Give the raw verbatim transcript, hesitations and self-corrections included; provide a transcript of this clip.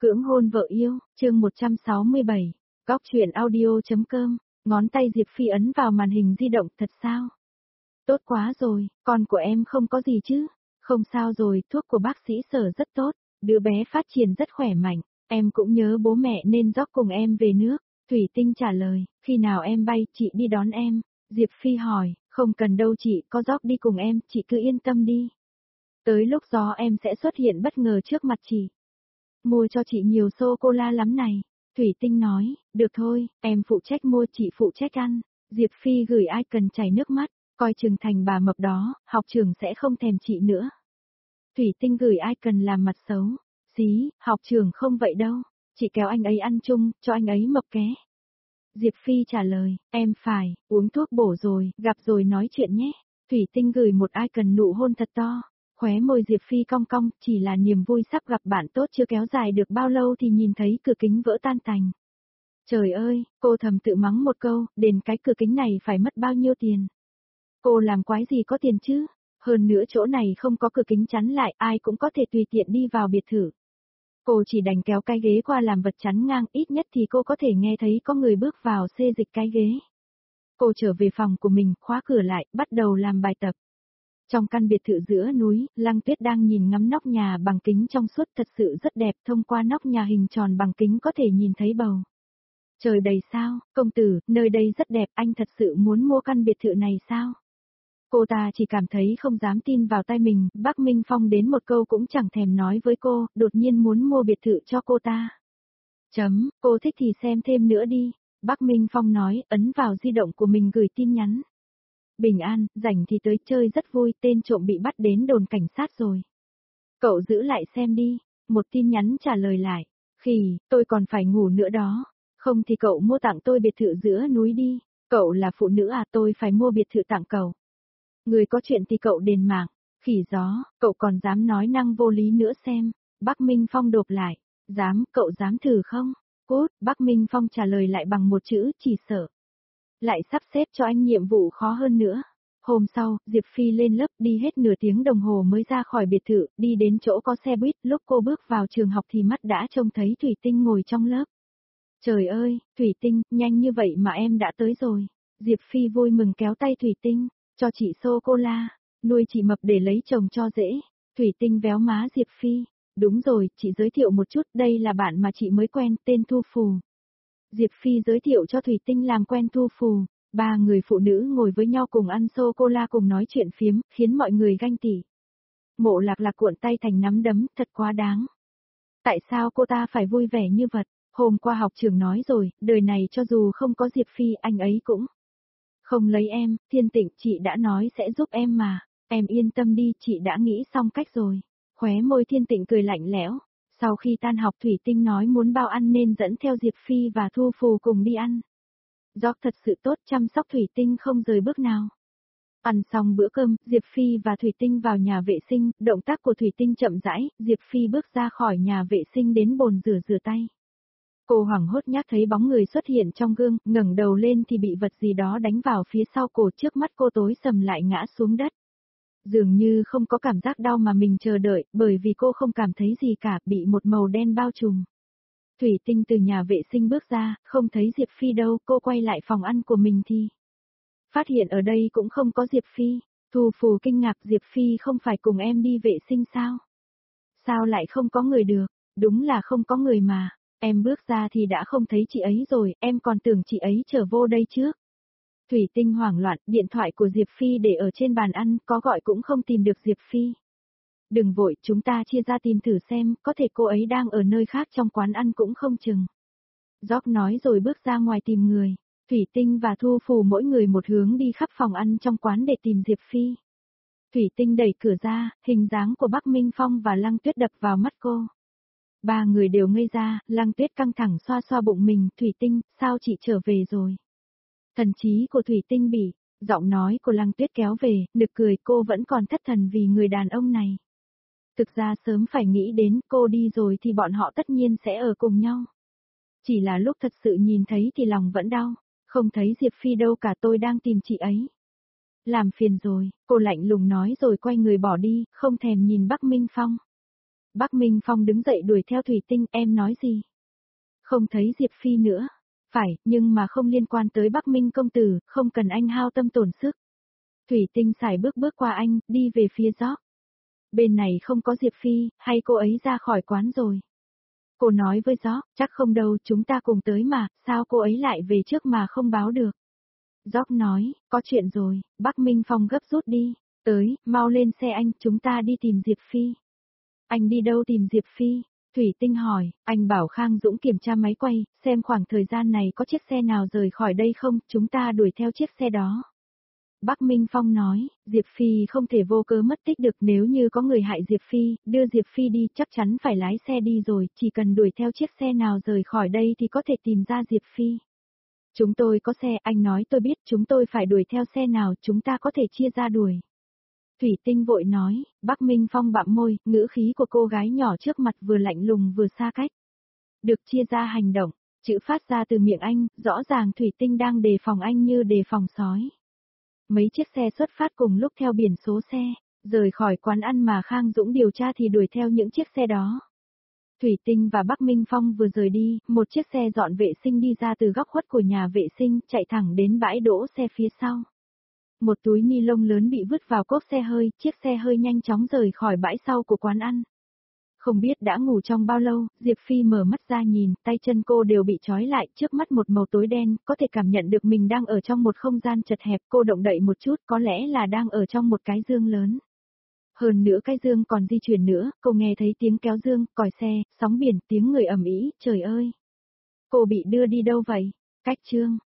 Cưỡng hôn vợ yêu, chương một trăm sáu mươi bảy, góc truyện audio.com, ngón tay Diệp Phi ấn vào màn hình di động, thật sao? Tốt quá rồi, con của em không có gì chứ? Không sao rồi, thuốc của bác sĩ Sở rất tốt, đứa bé phát triển rất khỏe mạnh, em cũng nhớ bố mẹ nên dốc cùng em về nước. Thủy Tinh trả lời, khi nào em bay, chị đi đón em. Diệp Phi hỏi, không cần đâu chị, có dốc đi cùng em, chị cứ yên tâm đi. Tới lúc gió em sẽ xuất hiện bất ngờ trước mặt chị. Mua cho chị nhiều sô-cô-la lắm này. Thủy Tinh nói, được thôi, em phụ trách mua chị phụ trách ăn. Diệp Phi gửi ai cần chảy nước mắt, coi chừng thành bà mập đó, học trường sẽ không thèm chị nữa. Thủy Tinh gửi ai cần làm mặt xấu. Xí, học trường không vậy đâu, chị kéo anh ấy ăn chung, cho anh ấy mập ké. Diệp Phi trả lời, em phải, uống thuốc bổ rồi, gặp rồi nói chuyện nhé. Thủy Tinh gửi một ai cần nụ hôn thật to. Khóe môi Diệp Phi cong cong, chỉ là niềm vui sắp gặp bạn tốt chưa kéo dài được bao lâu thì nhìn thấy cửa kính vỡ tan tành. Trời ơi, cô thầm tự mắng một câu, đền cái cửa kính này phải mất bao nhiêu tiền. Cô làm quái gì có tiền chứ, hơn nữa chỗ này không có cửa kính chắn lại, ai cũng có thể tùy tiện đi vào biệt thự. Cô chỉ đành kéo cái ghế qua làm vật chắn ngang, ít nhất thì cô có thể nghe thấy có người bước vào xê dịch cái ghế. Cô trở về phòng của mình, khóa cửa lại, bắt đầu làm bài tập. Trong căn biệt thự giữa núi, Lăng Tuyết đang nhìn ngắm nóc nhà bằng kính trong suốt thật sự rất đẹp, thông qua nóc nhà hình tròn bằng kính có thể nhìn thấy bầu. Trời đầy sao, công tử, nơi đây rất đẹp, anh thật sự muốn mua căn biệt thự này sao? Cô ta chỉ cảm thấy không dám tin vào tay mình, Bắc Minh Phong đến một câu cũng chẳng thèm nói với cô, đột nhiên muốn mua biệt thự cho cô ta. Chấm, cô thích thì xem thêm nữa đi, Bắc Minh Phong nói, ấn vào di động của mình gửi tin nhắn. Bình an, rảnh thì tới chơi rất vui, tên trộm bị bắt đến đồn cảnh sát rồi. Cậu giữ lại xem đi, một tin nhắn trả lời lại, khỉ, tôi còn phải ngủ nữa đó, không thì cậu mua tặng tôi biệt thự giữa núi đi, cậu là phụ nữ à, tôi phải mua biệt thự tặng cậu. Người có chuyện thì cậu đền mạng, khỉ gió, cậu còn dám nói năng vô lý nữa xem, Bắc Minh Phong đột lại, dám, cậu dám thử không? Cốt, Bắc Minh Phong trả lời lại bằng một chữ, chỉ sợ. Lại sắp xếp cho anh nhiệm vụ khó hơn nữa. Hôm sau, Diệp Phi lên lớp đi hết nửa tiếng đồng hồ mới ra khỏi biệt thự, đi đến chỗ có xe buýt, lúc cô bước vào trường học thì mắt đã trông thấy Thủy Tinh ngồi trong lớp. Trời ơi, Thủy Tinh, nhanh như vậy mà em đã tới rồi. Diệp Phi vui mừng kéo tay Thủy Tinh, cho chị sô-cô-la, nuôi chị mập để lấy chồng cho dễ. Thủy Tinh véo má Diệp Phi, đúng rồi, chị giới thiệu một chút, đây là bạn mà chị mới quen, tên Thu Phù. Diệp Phi giới thiệu cho Thủy Tinh làm quen Thu Phù, ba người phụ nữ ngồi với nhau cùng ăn sô-cô-la cùng nói chuyện phiếm, khiến mọi người ganh tị. Mộ Lạc Lạc cuộn tay thành nắm đấm, thật quá đáng. Tại sao cô ta phải vui vẻ như vậy? Hôm qua học trường nói rồi, đời này cho dù không có Diệp Phi anh ấy cũng không lấy em, Thiên Tịnh chị đã nói sẽ giúp em mà, em yên tâm đi, chị đã nghĩ xong cách rồi. Khóe môi Thiên Tịnh cười lạnh lẽo. Sau khi tan học Thủy Tinh nói muốn bao ăn nên dẫn theo Diệp Phi và Thu Phù cùng đi ăn. Gióc thật sự tốt, chăm sóc Thủy Tinh không rời bước nào. Ăn xong bữa cơm, Diệp Phi và Thủy Tinh vào nhà vệ sinh, động tác của Thủy Tinh chậm rãi, Diệp Phi bước ra khỏi nhà vệ sinh đến bồn rửa rửa tay. Cô hoảng hốt nhát thấy bóng người xuất hiện trong gương, ngẩng đầu lên thì bị vật gì đó đánh vào phía sau cổ, trước mắt cô tối sầm lại ngã xuống đất. Dường như không có cảm giác đau mà mình chờ đợi, bởi vì cô không cảm thấy gì cả, bị một màu đen bao trùm. Thủy Tinh từ nhà vệ sinh bước ra, không thấy Diệp Phi đâu, cô quay lại phòng ăn của mình thì phát hiện ở đây cũng không có Diệp Phi. Thu Phù kinh ngạc, Diệp Phi không phải cùng em đi vệ sinh sao? Sao lại không có người được? Đúng là không có người mà, em bước ra thì đã không thấy chị ấy rồi, em còn tưởng chị ấy trở vô đây trước. Thủy Tinh hoảng loạn, điện thoại của Diệp Phi để ở trên bàn ăn, có gọi cũng không tìm được Diệp Phi. Đừng vội, chúng ta chia ra tìm thử xem, có thể cô ấy đang ở nơi khác trong quán ăn cũng không chừng. Gióc nói rồi bước ra ngoài tìm người. Thủy Tinh và Thu Phù mỗi người một hướng đi khắp phòng ăn trong quán để tìm Diệp Phi. Thủy Tinh đẩy cửa ra, hình dáng của Bắc Minh Phong và Lăng Tuyết đập vào mắt cô. Ba người đều ngây ra, Lăng Tuyết căng thẳng xoa xoa bụng mình, Thủy Tinh, sao chị trở về rồi? Thần trí của Thủy Tinh bị, giọng nói của Lăng Tuyết kéo về, nực cười, cô vẫn còn thất thần vì người đàn ông này. Thực ra sớm phải nghĩ đến, cô đi rồi thì bọn họ tất nhiên sẽ ở cùng nhau. Chỉ là lúc thật sự nhìn thấy thì lòng vẫn đau, không thấy Diệp Phi đâu cả, tôi đang tìm chị ấy. Làm phiền rồi, cô lạnh lùng nói rồi quay người bỏ đi, không thèm nhìn Bắc Minh Phong. Bắc Minh Phong đứng dậy đuổi theo Thủy Tinh, em nói gì? Không thấy Diệp Phi nữa. Phải, nhưng mà không liên quan tới Bắc Minh công tử, không cần anh hao tâm tổn sức. Thủy Tinh xài bước bước qua anh, đi về phía Gióc. Bên này không có Diệp Phi, hay cô ấy ra khỏi quán rồi? Cô nói với Gióc, chắc không đâu, chúng ta cùng tới mà, sao cô ấy lại về trước mà không báo được? Gióc nói, có chuyện rồi, Bắc Minh Phong gấp rút đi, tới, mau lên xe anh, chúng ta đi tìm Diệp Phi. Anh đi đâu tìm Diệp Phi? Thủy Tinh hỏi, anh bảo Khang Dũng kiểm tra máy quay, xem khoảng thời gian này có chiếc xe nào rời khỏi đây không, chúng ta đuổi theo chiếc xe đó. Bắc Minh Phong nói, Diệp Phi không thể vô cớ mất tích được, nếu như có người hại Diệp Phi, đưa Diệp Phi đi, chắc chắn phải lái xe đi rồi, chỉ cần đuổi theo chiếc xe nào rời khỏi đây thì có thể tìm ra Diệp Phi. Chúng tôi có xe, anh nói tôi biết, chúng tôi phải đuổi theo xe nào, chúng ta có thể chia ra đuổi. Thủy Tinh vội nói, Bắc Minh Phong bặm môi, ngữ khí của cô gái nhỏ trước mặt vừa lạnh lùng vừa xa cách. Được chia ra hành động, chữ phát ra từ miệng anh, rõ ràng Thủy Tinh đang đề phòng anh như đề phòng sói. Mấy chiếc xe xuất phát cùng lúc theo biển số xe, rời khỏi quán ăn mà Khang Dũng điều tra thì đuổi theo những chiếc xe đó. Thủy Tinh và Bắc Minh Phong vừa rời đi, một chiếc xe dọn vệ sinh đi ra từ góc khuất của nhà vệ sinh, chạy thẳng đến bãi đỗ xe phía sau. Một túi ni lông lớn bị vứt vào cốp xe hơi, chiếc xe hơi nhanh chóng rời khỏi bãi sau của quán ăn. Không biết đã ngủ trong bao lâu, Diệp Phi mở mắt ra nhìn, tay chân cô đều bị trói lại, trước mắt một màu tối đen, có thể cảm nhận được mình đang ở trong một không gian chật hẹp, cô động đậy một chút, có lẽ là đang ở trong một cái dương lớn. Hơn nữa cái dương còn di chuyển nữa, cô nghe thấy tiếng kéo dương, còi xe, sóng biển, tiếng người ầm ĩ, trời ơi. Cô bị đưa đi đâu vậy? Cách chương.